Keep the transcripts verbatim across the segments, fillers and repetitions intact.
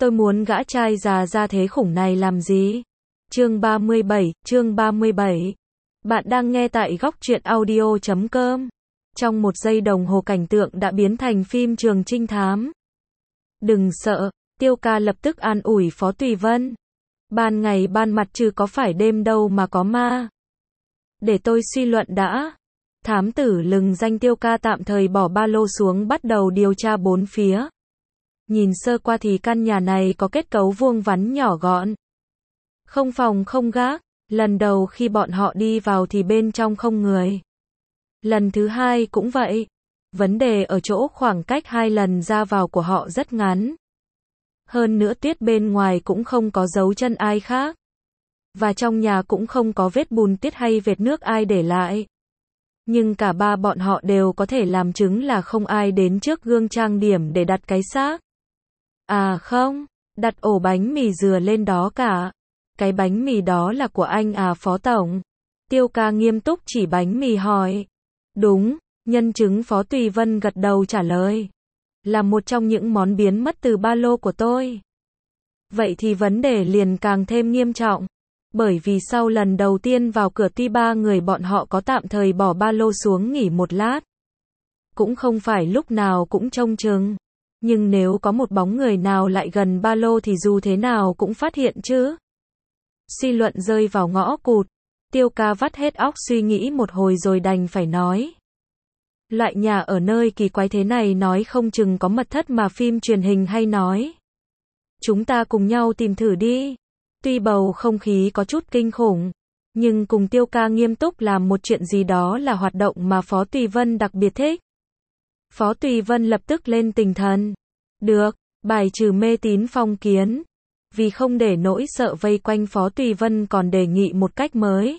Tôi muốn gã trai già ra thế khủng này làm gì? Chương ba mươi bảy, chương ba mươi bảy. Bạn đang nghe tại góc truyện audio chấm com. Trong một giây đồng hồ cảnh tượng đã biến thành phim trường trinh thám. Đừng sợ, Tiêu ca lập tức an ủi Phó Tùy Vân. Ban ngày ban mặt chứ có phải đêm đâu mà có ma. Để tôi suy luận đã. Thám tử lừng danh Tiêu ca tạm thời bỏ ba lô xuống bắt đầu điều tra bốn phía. Nhìn sơ qua thì căn nhà này có kết cấu vuông vắn nhỏ gọn. Không phòng không gác. Lần đầu khi bọn họ đi vào thì bên trong không người. Lần thứ hai cũng vậy. Vấn đề ở chỗ khoảng cách hai lần ra vào của họ rất ngắn. Hơn nữa tuyết bên ngoài cũng không có dấu chân ai khác. Và trong nhà cũng không có vết bùn tiết hay vệt nước ai để lại. Nhưng cả ba bọn họ đều có thể làm chứng là không ai đến trước gương trang điểm để đặt cái xác. À không, đặt ổ bánh mì dừa lên đó cả. Cái bánh mì đó là của anh à Phó Tổng? Tiêu ca nghiêm túc chỉ bánh mì hỏi. Đúng, nhân chứng Phó Tùy Vân gật đầu trả lời. Là một trong những món biến mất từ ba lô của tôi. Vậy thì vấn đề liền càng thêm nghiêm trọng. Bởi vì sau lần đầu tiên vào cửa tuy ba người bọn họ có tạm thời bỏ ba lô xuống nghỉ một lát. Cũng không phải lúc nào cũng trông chừng. Nhưng nếu có một bóng người nào lại gần ba lô thì dù thế nào cũng phát hiện chứ. Suy luận rơi vào ngõ cụt. Tiêu ca vắt hết óc suy nghĩ một hồi rồi đành phải nói. Loại nhà ở nơi kỳ quái thế này nói không chừng có mật thất mà phim truyền hình hay nói. Chúng ta cùng nhau tìm thử đi. Tuy bầu không khí có chút kinh khủng, nhưng cùng Tiêu ca nghiêm túc làm một chuyện gì đó là hoạt động mà Phó Tùy Vân đặc biệt thích. Phó Tùy Vân lập tức lên tinh thần. Được, bài trừ mê tín phong kiến. Vì không để nỗi sợ vây quanh Phó Tùy Vân còn đề nghị một cách mới.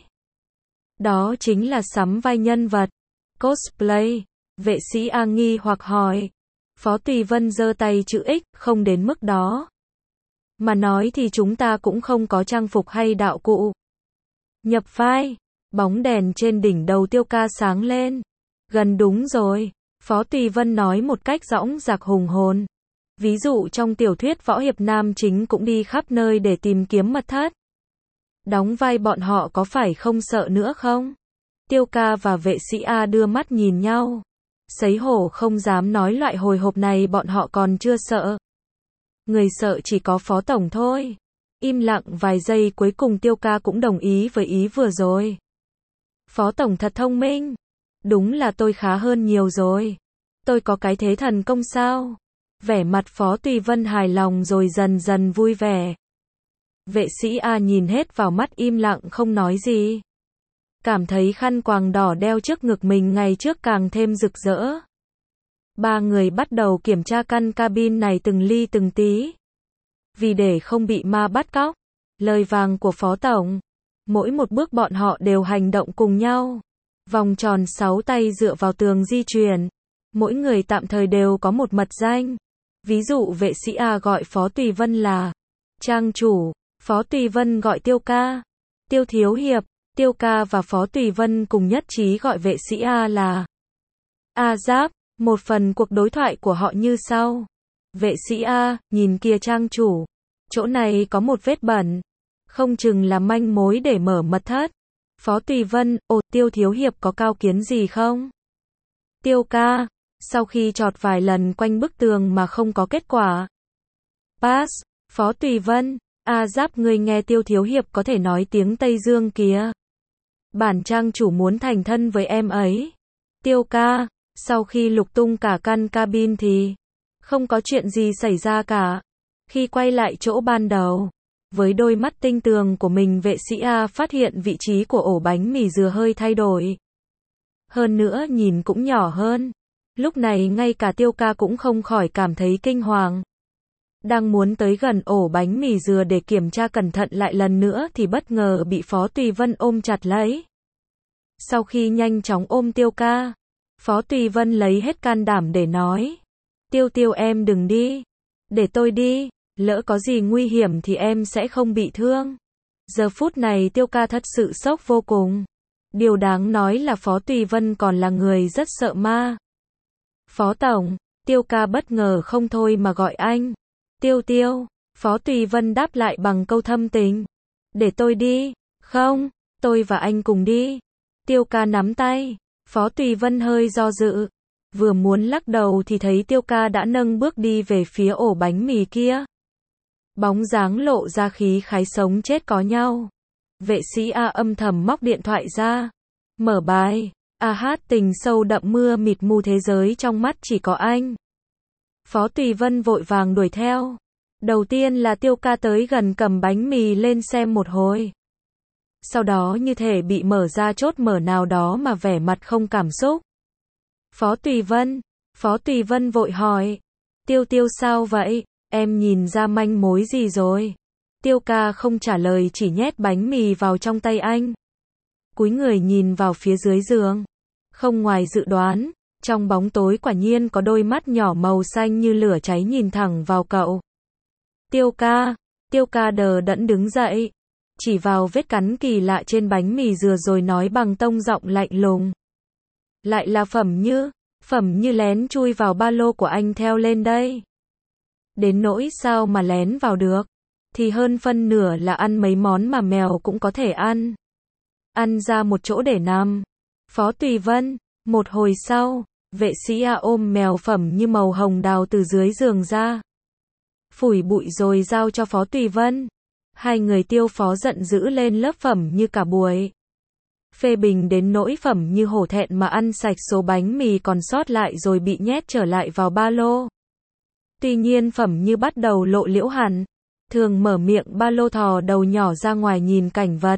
Đó chính là sắm vai nhân vật. Cosplay. Vệ sĩ A nghi hoặc hỏi. Phó Tùy Vân giơ tay chữ X, không đến mức đó. Mà nói thì chúng ta cũng không có trang phục hay đạo cụ. Nhập vai. Bóng đèn trên đỉnh đầu Tiêu ca sáng lên. Gần đúng rồi. Phó Tùy Vân nói một cách dõng dạc hùng hồn. Ví dụ trong tiểu thuyết võ hiệp nam chính cũng đi khắp nơi để tìm kiếm mật thất. Đóng vai bọn họ có phải không sợ nữa không? Tiêu ca và vệ sĩ A đưa mắt nhìn nhau. Sấy hổ không dám nói loại hồi hộp này bọn họ còn chưa sợ. Người sợ chỉ có Phó Tổng thôi. Im lặng vài giây cuối cùng Tiêu ca cũng đồng ý với ý vừa rồi. Phó Tổng thật thông minh. Đúng là tôi khá hơn nhiều rồi. Tôi có cái thế thần công sao? Vẻ mặt Phó Tùy Vân hài lòng rồi dần dần vui vẻ. Vệ sĩ A nhìn hết vào mắt im lặng không nói gì. Cảm thấy khăn quàng đỏ đeo trước ngực mình ngày trước càng thêm rực rỡ. Ba người bắt đầu kiểm tra căn cabin này từng ly từng tí. Vì để không bị ma bắt cóc. Lời vàng của Phó Tổng. Mỗi một bước bọn họ đều hành động cùng nhau. Vòng tròn sáu tay dựa vào tường di chuyển. Mỗi người tạm thời đều có một mật danh. Ví dụ vệ sĩ A gọi Phó Tùy Vân là Trang chủ, Phó Tùy Vân gọi Tiêu ca, Tiêu Thiếu Hiệp, Tiêu ca và Phó Tùy Vân cùng nhất trí gọi vệ sĩ A là A Giáp. Một phần cuộc đối thoại của họ như sau. Vệ sĩ A, nhìn kìa Trang chủ, chỗ này có một vết bẩn, không chừng là manh mối để mở mật thất. Phó Tùy Vân, ồ, Tiêu Thiếu Hiệp có cao kiến gì không? Tiêu ca, sau khi chọt vài lần quanh bức tường mà không có kết quả. Pass. Phó Tùy Vân, A Giáp ngươi nghe Tiêu Thiếu Hiệp có thể nói tiếng Tây Dương kìa. Bản trang chủ muốn thành thân với em ấy. Tiêu ca, sau khi lục tung cả căn cabin thì không có chuyện gì xảy ra cả. Khi quay lại chỗ ban đầu, với đôi mắt tinh tường của mình vệ sĩ A phát hiện vị trí của ổ bánh mì dừa hơi thay đổi. Hơn nữa nhìn cũng nhỏ hơn. Lúc này ngay cả Tiêu ca cũng không khỏi cảm thấy kinh hoàng. Đang muốn tới gần ổ bánh mì dừa để kiểm tra cẩn thận lại lần nữa thì bất ngờ bị Phó Tùy Vân ôm chặt lấy. Sau khi nhanh chóng ôm Tiêu ca, Phó Tùy Vân lấy hết can đảm để nói. Tiêu Tiêu em đừng đi. Để tôi đi, lỡ có gì nguy hiểm thì em sẽ không bị thương. Giờ phút này Tiêu ca thật sự sốc vô cùng. Điều đáng nói là Phó Tùy Vân còn là người rất sợ ma. Phó Tổng, Tiêu ca bất ngờ không thôi mà gọi anh. Tiêu Tiêu, Phó Tùy Vân đáp lại bằng câu thâm tình. Để tôi đi. Không, tôi và anh cùng đi. Tiêu ca nắm tay. Phó Tùy Vân hơi do dự. Vừa muốn lắc đầu thì thấy Tiêu ca đã nâng bước đi về phía ổ bánh mì kia. Bóng dáng lộ ra khí khái sống chết có nhau. Vệ sĩ A âm thầm móc điện thoại ra. Mở bài. A hát tình sâu đậm mưa mịt mù thế giới trong mắt chỉ có anh. Phó Tùy Vân vội vàng đuổi theo. Đầu tiên là Tiêu ca tới gần cầm bánh mì lên xem một hồi. Sau đó như thể bị mở ra chốt mở nào đó mà vẻ mặt không cảm xúc. Phó Tùy Vân. Phó Tùy Vân vội hỏi. Tiêu Tiêu sao vậy? Em nhìn ra manh mối gì rồi? Tiêu ca không trả lời chỉ nhét bánh mì vào trong tay anh. Cúi người nhìn vào phía dưới giường. Không ngoài dự đoán, trong bóng tối quả nhiên có đôi mắt nhỏ màu xanh như lửa cháy nhìn thẳng vào cậu. Tiêu ca. Tiêu ca đờ đẫn đứng dậy. Chỉ vào vết cắn kỳ lạ trên bánh mì vừa rồi nói bằng tông giọng lạnh lùng. Lại là Phẩm Như. Phẩm Như lén chui vào ba lô của anh theo lên đây. Đến nỗi sao mà lén vào được. Thì hơn phân nửa là ăn mấy món mà mèo cũng có thể ăn. Ăn ra một chỗ để nằm. Phó Tùy Vân. Một hồi sau, vệ sĩ A ôm mèo Phẩm Như màu hồng đào từ dưới giường ra. Phủi bụi rồi giao cho Phó Tùy Vân. Hai người Tiêu Phó giận dữ lên lớp Phẩm Như cả buổi. Phê bình đến nỗi Phẩm Như hổ thẹn mà ăn sạch số bánh mì còn sót lại rồi bị nhét trở lại vào ba lô. Tuy nhiên Phẩm Như bắt đầu lộ liễu hẳn. Thường mở miệng ba lô thò đầu nhỏ ra ngoài nhìn cảnh vật.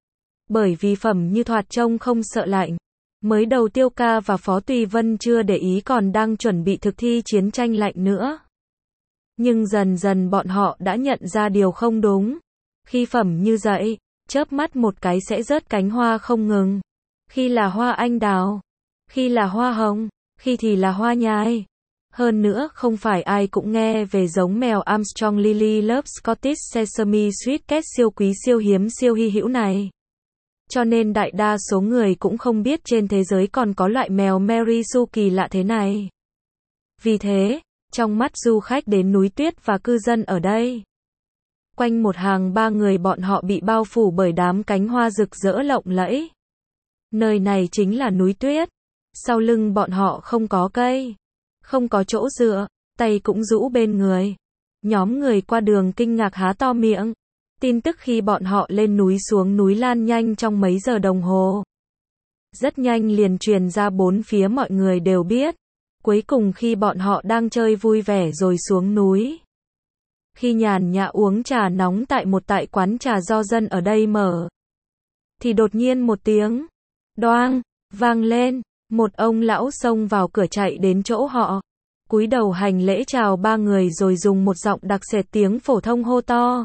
Bởi vì Phẩm Như thoạt trông không sợ lạnh. Mới đầu Tiêu ca và Phó Tùy Vân chưa để ý còn đang chuẩn bị thực thi chiến tranh lạnh nữa. Nhưng dần dần bọn họ đã nhận ra điều không đúng. Khi Phẩm Như dậy, chớp mắt một cái sẽ rớt cánh hoa không ngừng. Khi là hoa anh đào, khi là hoa hồng, khi thì là hoa nhài. Hơn nữa không phải ai cũng nghe về giống mèo Armstrong Lily Love Scottish Sesame Sweet Cat siêu quý siêu hiếm siêu hy hữu này. Cho nên đại đa số người cũng không biết trên thế giới còn có loại mèo Mary Sue kỳ lạ thế này. Vì thế, trong mắt du khách đến núi tuyết và cư dân ở đây, quanh một hàng ba người bọn họ bị bao phủ bởi đám cánh hoa rực rỡ lộng lẫy. Nơi này chính là núi tuyết. Sau lưng bọn họ không có cây, không có chỗ dựa, tay cũng rũ bên người. Nhóm người qua đường kinh ngạc há to miệng. Tin tức khi bọn họ lên núi xuống núi lan nhanh trong mấy giờ đồng hồ. Rất nhanh liền truyền ra bốn phía mọi người đều biết. Cuối cùng khi bọn họ đang chơi vui vẻ rồi xuống núi. Khi nhàn nhã uống trà nóng tại một tại quán trà do dân ở đây mở. Thì đột nhiên một tiếng đoang vang lên. Một ông lão xông vào cửa chạy đến chỗ họ. Cúi đầu hành lễ chào ba người rồi dùng một giọng đặc sệt tiếng phổ thông hô to.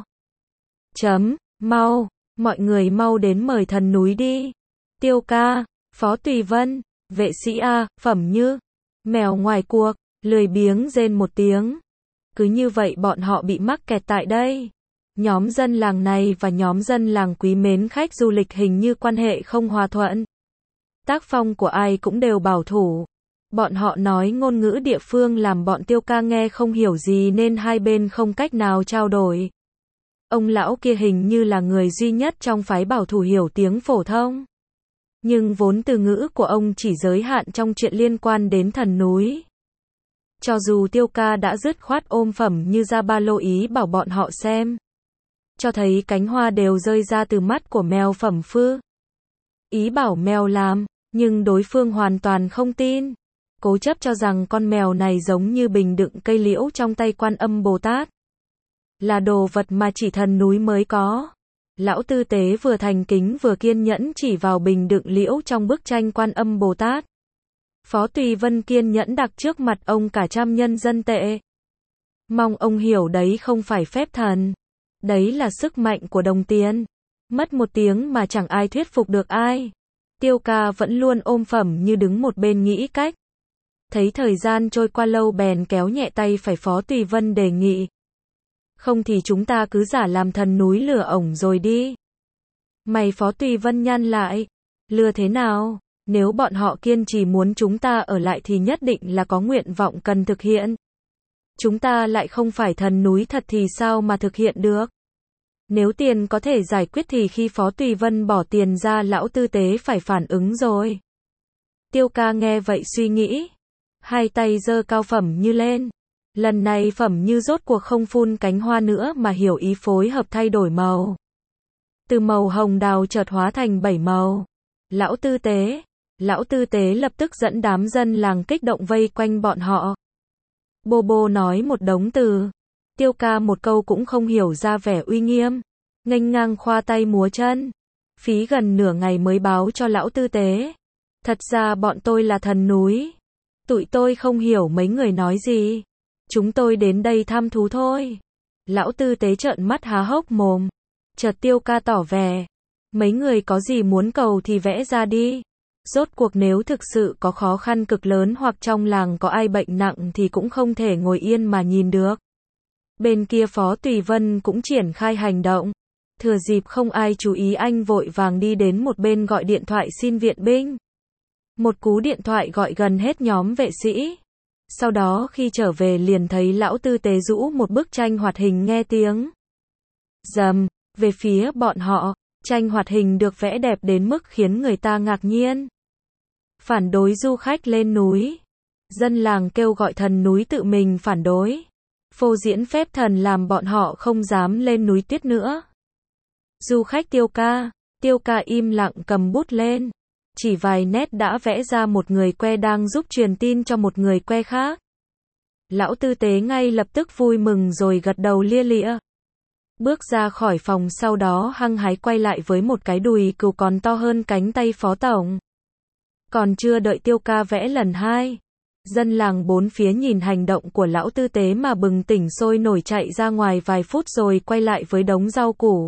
Chấm, mau, mọi người mau đến mời thần núi đi. Tiêu ca, Phó Tùy Vân, vệ sĩ A, Phẩm Như, mèo ngoài cuộc, lười biếng rên một tiếng. Cứ như vậy bọn họ bị mắc kẹt tại đây. Nhóm dân làng này và nhóm dân làng Quý mến khách du lịch hình như quan hệ không hòa thuận. Tác phong của ai cũng đều bảo thủ. Bọn họ nói ngôn ngữ địa phương làm bọn Tiêu ca nghe không hiểu gì nên hai bên không cách nào trao đổi. Ông lão kia hình như là người duy nhất trong phái bảo thủ hiểu tiếng phổ thông. Nhưng vốn từ ngữ của ông chỉ giới hạn trong chuyện liên quan đến thần núi. Cho dù Tiêu ca đã dứt khoát ôm Phẩm Như ra ba lô ý bảo bọn họ xem. Cho thấy cánh hoa đều rơi ra từ mắt của mèo Phẩm Phư. Ý bảo mèo làm, nhưng đối phương hoàn toàn không tin. Cố chấp cho rằng con mèo này giống như bình đựng cây liễu trong tay Quan Âm Bồ Tát. Là đồ vật mà chỉ thần núi mới có. Lão tư tế vừa thành kính vừa kiên nhẫn chỉ vào bình đựng liễu trong bức tranh Quan Âm Bồ Tát. Phó Tùy Vân kiên nhẫn đặt trước mặt ông cả trăm nhân dân tệ. Mong ông hiểu đấy không phải phép thần. Đấy là sức mạnh của đồng tiền. Mất một tiếng mà chẳng ai thuyết phục được ai. Tiêu ca vẫn luôn ôm Phẩm Như đứng một bên nghĩ cách. Thấy thời gian trôi qua lâu bèn kéo nhẹ tay phải Phó Tùy Vân đề nghị. Không thì chúng ta cứ giả làm thần núi lừa ổng rồi đi. Mày Phó Tùy Vân nhăn lại. Lừa thế nào? Nếu bọn họ kiên trì muốn chúng ta ở lại thì nhất định là có nguyện vọng cần thực hiện. Chúng ta lại không phải thần núi thật thì sao mà thực hiện được? Nếu tiền có thể giải quyết thì khi Phó Tùy Vân bỏ tiền ra lão tư tế phải phản ứng rồi. Tiêu ca nghe vậy suy nghĩ. Hai tay giơ cao Phẩm Như lên. Lần này Phẩm Như rốt cuộc không phun cánh hoa nữa mà hiểu ý phối hợp thay đổi màu. Từ màu hồng đào chợt hóa thành bảy màu. Lão tư tế. Lão tư tế lập tức dẫn đám dân làng kích động vây quanh bọn họ. Bô bô nói một đống từ. Tiêu ca một câu cũng không hiểu ra vẻ uy nghiêm. Nghênh ngang khoa tay múa chân. Phí gần nửa ngày mới báo cho lão tư tế. Thật ra bọn tôi là thần núi. Tụi tôi không hiểu mấy người nói gì. Chúng tôi đến đây thăm thú thôi. Lão tư tế trợn mắt há hốc mồm. Chợt Tiêu ca tỏ vẻ. Mấy người có gì muốn cầu thì vẽ ra đi. Rốt cuộc nếu thực sự có khó khăn cực lớn hoặc trong làng có ai bệnh nặng thì cũng không thể ngồi yên mà nhìn được. Bên kia Phó Tùy Vân cũng triển khai hành động. Thừa dịp không ai chú ý anh vội vàng đi đến một bên gọi điện thoại xin viện binh. Một cú điện thoại gọi gần hết nhóm vệ sĩ. Sau đó khi trở về liền thấy lão tư tế rũ một bức tranh hoạt hình nghe tiếng. Rầm, về phía bọn họ, tranh hoạt hình được vẽ đẹp đến mức khiến người ta ngạc nhiên. Phản đối du khách lên núi. Dân làng kêu gọi thần núi tự mình phản đối. Phô diễn phép thần làm bọn họ không dám lên núi tuyết nữa. Du khách Tiêu ca. Tiêu ca im lặng cầm bút lên. Chỉ vài nét đã vẽ ra một người que đang giúp truyền tin cho một người que khác. Lão tư tế ngay lập tức vui mừng rồi gật đầu lia lịa. Bước ra khỏi phòng sau đó hăng hái quay lại với một cái đùi cừu còn to hơn cánh tay Phó Tổng. Còn chưa đợi Tiêu ca vẽ lần hai. Dân làng bốn phía nhìn hành động của lão tư tế mà bừng tỉnh sôi nổi chạy ra ngoài vài phút rồi quay lại với đống rau củ.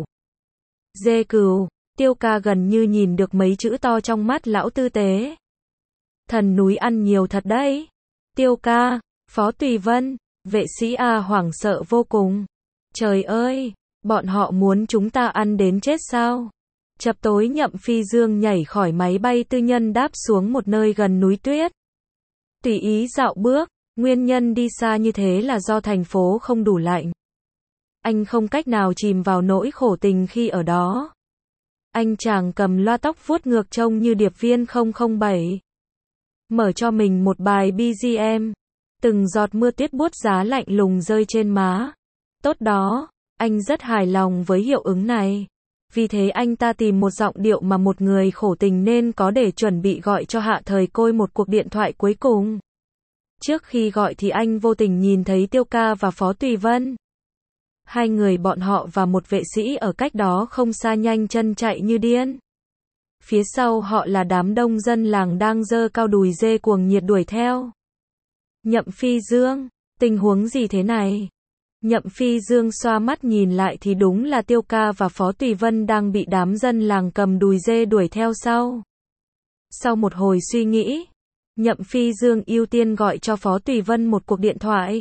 Dê cừu. Tiêu ca gần như nhìn được mấy chữ to trong mắt lão tư tế. Thần núi ăn nhiều thật đấy. Tiêu ca, Phó Tùy Vân, vệ sĩ A hoảng sợ vô cùng. Trời ơi, bọn họ muốn chúng ta ăn đến chết sao? Chập tối Nhậm Phi Dương nhảy khỏi máy bay tư nhân đáp xuống một nơi gần núi tuyết. Tùy ý dạo bước, nguyên nhân đi xa như thế là do thành phố không đủ lạnh. Anh không cách nào chìm vào nỗi khổ tình khi ở đó. Anh chàng cầm loa tóc vuốt ngược trông như điệp viên không không bảy. Mở cho mình một bài bê giê em. Từng giọt mưa tuyết buốt giá lạnh lùng rơi trên má. Tốt đó, anh rất hài lòng với hiệu ứng này. Vì thế anh ta tìm một giọng điệu mà một người khổ tình nên có để chuẩn bị gọi cho Hạ Thời Côi một cuộc điện thoại cuối cùng. Trước khi gọi thì anh vô tình nhìn thấy Tiêu ca và Phó Tùy Vân. Hai người bọn họ và một vệ sĩ ở cách đó không xa nhanh chân chạy như điên. Phía sau họ là đám đông dân làng đang giơ cao đùi dê cuồng nhiệt đuổi theo. Nhậm Phi Dương, tình huống gì thế này? Nhậm Phi Dương xoa mắt nhìn lại thì đúng là Tiêu ca và Phó Tùy Vân đang bị đám dân làng cầm đùi dê đuổi theo sau. Sau một hồi suy nghĩ, Nhậm Phi Dương ưu tiên gọi cho Phó Tùy Vân một cuộc điện thoại.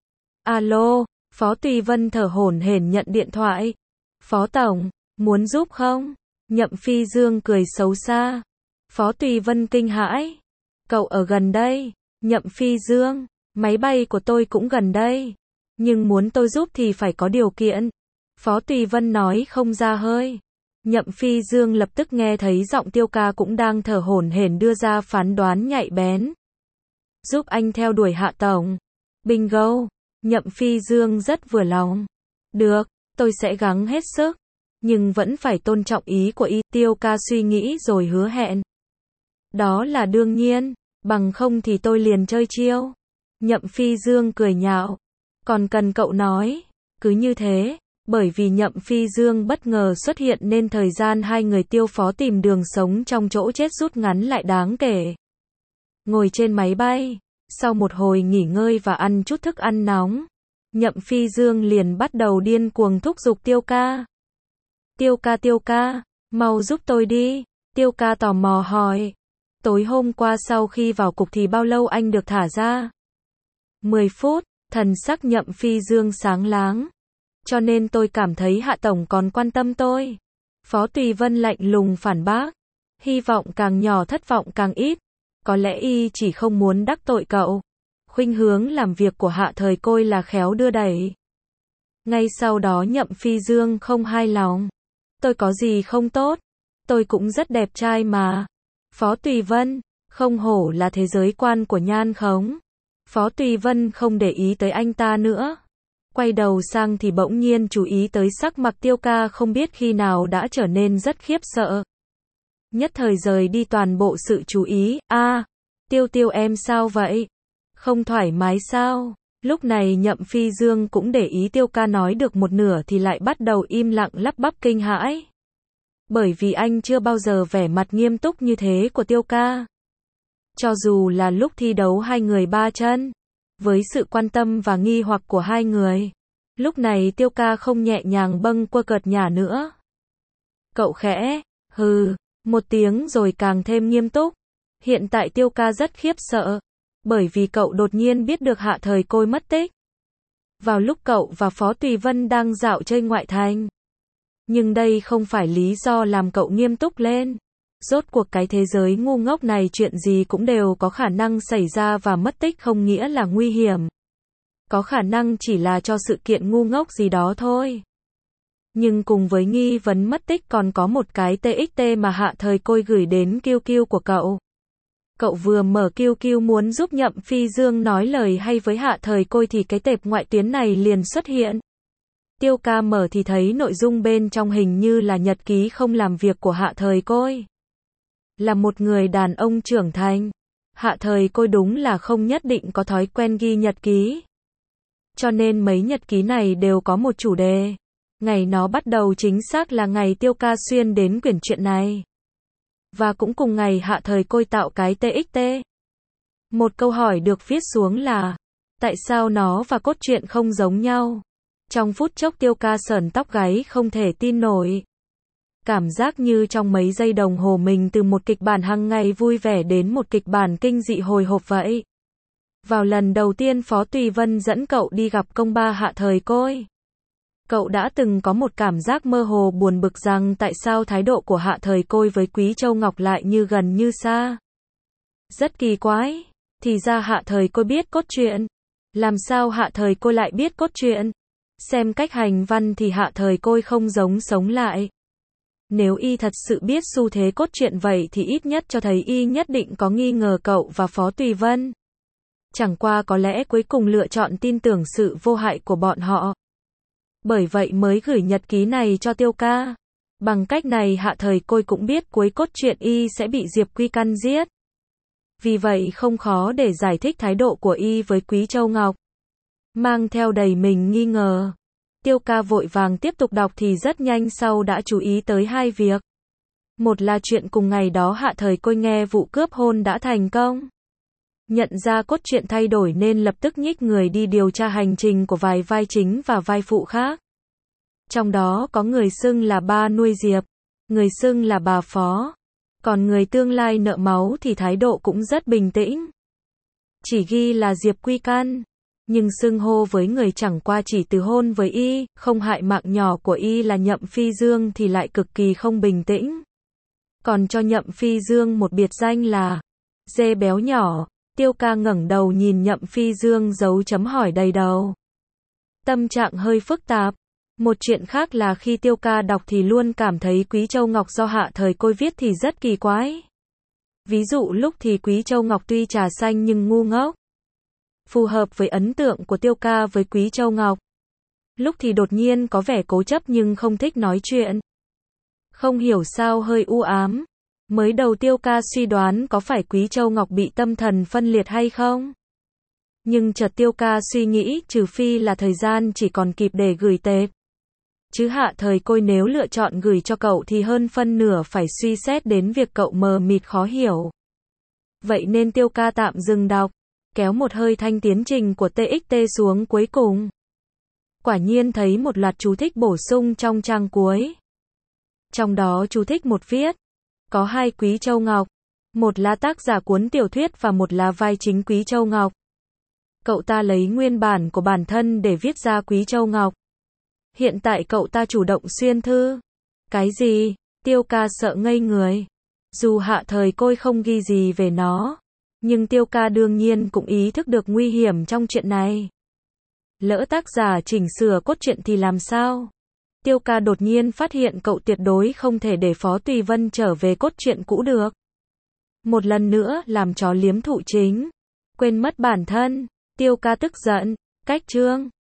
Alo, Phó Tùy Vân thở hổn hển nhận điện thoại. Phó Tổng, muốn giúp không? Nhậm Phi Dương cười xấu xa. Phó Tùy Vân kinh hãi. Cậu ở gần đây. Nhậm Phi Dương, máy bay của tôi cũng gần đây. Nhưng muốn tôi giúp thì phải có điều kiện. Phó Tùy Vân nói không ra hơi. Nhậm Phi Dương lập tức nghe thấy giọng Tiêu ca cũng đang thở hổn hển đưa ra phán đoán nhạy bén. Giúp anh theo đuổi Hạ Tổng. Bingo. Nhậm Phi Dương rất vừa lòng. Được, tôi sẽ gắng hết sức. Nhưng vẫn phải tôn trọng ý của y. Tiêu ca suy nghĩ rồi hứa hẹn. Đó là đương nhiên. Bằng không thì tôi liền chơi chiêu. Nhậm Phi Dương cười nhạo. Còn cần cậu nói. Cứ như thế. Bởi vì Nhậm Phi Dương bất ngờ xuất hiện nên thời gian hai người Tiêu Phó tìm đường sống trong chỗ chết rút ngắn lại đáng kể. Ngồi trên máy bay. Sau một hồi nghỉ ngơi và ăn chút thức ăn nóng, Nhậm Phi Dương liền bắt đầu điên cuồng thúc giục Tiêu ca. Tiêu ca Tiêu ca, mau giúp tôi đi. Tiêu ca tò mò hỏi. Tối hôm qua sau khi vào cục thì bao lâu anh được thả ra? mười phút, thần sắc Nhậm Phi Dương sáng láng. Cho nên tôi cảm thấy Hạ Tổng còn quan tâm tôi. Phó Tùy Vân lạnh lùng phản bác. Hy vọng càng nhỏ thất vọng càng ít. Có lẽ y chỉ không muốn đắc tội cậu. khuynh hướng làm việc của Hạ Thời Côi là khéo đưa đẩy. Ngay sau đó Nhậm Phi Dương không hài lòng. Tôi có gì không tốt? Tôi cũng rất đẹp trai mà. Phó Tùy Vân, không hổ là thế giới quan của Nhan Khống. Phó Tùy Vân không để ý tới anh ta nữa. Quay đầu sang thì bỗng nhiên chú ý tới sắc mặt Tiêu Ca không biết khi nào đã trở nên rất khiếp sợ. Nhất thời rời đi toàn bộ sự chú ý. A, à, Tiêu Tiêu em sao vậy? Không thoải mái sao? Lúc này Nhậm Phi Dương cũng để ý Tiêu Ca nói được một nửa thì lại bắt đầu im lặng lắp bắp kinh hãi. Bởi vì anh chưa bao giờ vẻ mặt nghiêm túc như thế của Tiêu Ca. Cho dù là lúc thi đấu hai người ba chân, với sự quan tâm và nghi hoặc của hai người, lúc này Tiêu Ca không nhẹ nhàng bâng quơ cợt nhả nữa. Cậu khẽ, hừ, một tiếng rồi càng thêm nghiêm túc. Hiện tại Tiêu Ca rất khiếp sợ, bởi vì cậu đột nhiên biết được Hạ Thời Côi mất tích. Vào lúc cậu và Phó Tùy Vân đang dạo chơi ngoại thành. Nhưng đây không phải lý do làm cậu nghiêm túc lên. Rốt cuộc cái thế giới ngu ngốc này chuyện gì cũng đều có khả năng xảy ra và mất tích không nghĩa là nguy hiểm. Có khả năng chỉ là cho sự kiện ngu ngốc gì đó thôi. Nhưng cùng với nghi vấn mất tích còn có một cái tê ích tê mà Hạ Thời Côi gửi đến Kiêu Kiêu của cậu. Cậu vừa mở Kiêu Kiêu muốn giúp Nhậm Phi Dương nói lời hay với Hạ Thời Côi thì cái tệp ngoại tuyến này liền xuất hiện. Tiêu Ca mở thì thấy nội dung bên trong hình như là nhật ký không làm việc của Hạ Thời Côi. Là một người đàn ông trưởng thành, Hạ Thời Côi đúng là không nhất định có thói quen ghi nhật ký. Cho nên mấy nhật ký này đều có một chủ đề. Ngày nó bắt đầu chính xác là ngày Tiêu Ca xuyên đến quyển truyện này. Và cũng cùng ngày Hạ Thời Côi tạo cái tê ích tê. Một câu hỏi được viết xuống là, tại sao nó và cốt truyện không giống nhau? Trong phút chốc Tiêu Ca sởn tóc gáy không thể tin nổi. Cảm giác như trong mấy giây đồng hồ mình từ một kịch bản hằng ngày vui vẻ đến một kịch bản kinh dị hồi hộp vậy. Vào lần đầu tiên Phó Tùy Vân dẫn cậu đi gặp công ba Hạ Thời Côi, cậu đã từng có một cảm giác mơ hồ buồn bực rằng tại sao thái độ của Hạ Thời Côi với Quý Châu Ngọc lại như gần như xa. Rất kỳ quái, thì ra Hạ Thời Côi biết cốt truyện. Làm sao Hạ Thời Côi lại biết cốt truyện? Xem cách hành văn thì Hạ Thời Côi không giống sống lại. Nếu y thật sự biết xu thế cốt truyện vậy thì ít nhất cho thấy y nhất định có nghi ngờ cậu và Phó Tùy Vân. Chẳng qua có lẽ cuối cùng lựa chọn tin tưởng sự vô hại của bọn họ. Bởi vậy mới gửi nhật ký này cho Tiêu Ca. Bằng cách này Hạ Thời Côi cũng biết cuối cốt truyện y sẽ bị Diệp Quy Căn giết. Vì vậy không khó để giải thích thái độ của y với Quý Châu Ngọc. Mang theo đầy mình nghi ngờ. Tiêu Ca vội vàng tiếp tục đọc thì rất nhanh sau đã chú ý tới hai việc. Một là chuyện cùng ngày đó Hạ Thời Côi nghe vụ cướp hôn đã thành công. Nhận ra cốt truyện thay đổi nên lập tức nhích người đi điều tra hành trình của vài vai chính và vai phụ khác. Trong đó có người xưng là ba nuôi Diệp, người xưng là bà Phó. Còn người tương lai nợ máu thì thái độ cũng rất bình tĩnh. Chỉ ghi là Diệp Quy Căn. Nhưng xưng hô với người chẳng qua chỉ từ hôn với y, không hại mạng nhỏ của y là Nhậm Phi Dương thì lại cực kỳ không bình tĩnh. Còn cho Nhậm Phi Dương một biệt danh là dê béo nhỏ. Tiêu Ca ngẩng đầu nhìn Nhậm Phi Dương dấu chấm hỏi đầy đầu. Tâm trạng hơi phức tạp. Một chuyện khác là khi Tiêu Ca đọc thì luôn cảm thấy Quý Châu Ngọc do Hạ Thời Côi viết thì rất kỳ quái. Ví dụ lúc thì Quý Châu Ngọc tuy trà xanh nhưng ngu ngốc. Phù hợp với ấn tượng của Tiêu Ca với Quý Châu Ngọc. Lúc thì đột nhiên có vẻ cố chấp nhưng không thích nói chuyện. Không hiểu sao hơi u ám. Mới đầu Tiêu Ca suy đoán có phải Quý Châu Ngọc bị tâm thần phân liệt hay không. Nhưng chợt Tiêu Ca suy nghĩ trừ phi là thời gian chỉ còn kịp để gửi tệp. Chứ Hạ Thời Côi nếu lựa chọn gửi cho cậu thì hơn phân nửa phải suy xét đến việc cậu mờ mịt khó hiểu. Vậy nên Tiêu Ca tạm dừng đọc, kéo một hơi thanh tiến trình của tê ích tê xuống cuối cùng. Quả nhiên thấy một loạt chú thích bổ sung trong trang cuối. Trong đó chú thích một viết, có hai Quý Châu Ngọc, một là tác giả cuốn tiểu thuyết và một là vai chính Quý Châu Ngọc. Cậu ta lấy nguyên bản của bản thân để viết ra Quý Châu Ngọc. Hiện tại cậu ta chủ động xuyên thư. Cái gì? Tiêu Ca sợ ngây người. Dù Hạ Thời Côi không ghi gì về nó, Nhưng Tiêu ca đương nhiên cũng ý thức được nguy hiểm trong chuyện này. Lỡ tác giả chỉnh sửa cốt truyện thì làm sao? Tiêu ca đột nhiên phát hiện cậu tuyệt đối không thể để Phó Tùy Vân trở về cốt truyện cũ được. Một lần nữa làm chó liếm thụ chính. Quên mất bản thân. Tiêu ca tức giận. Cách chương.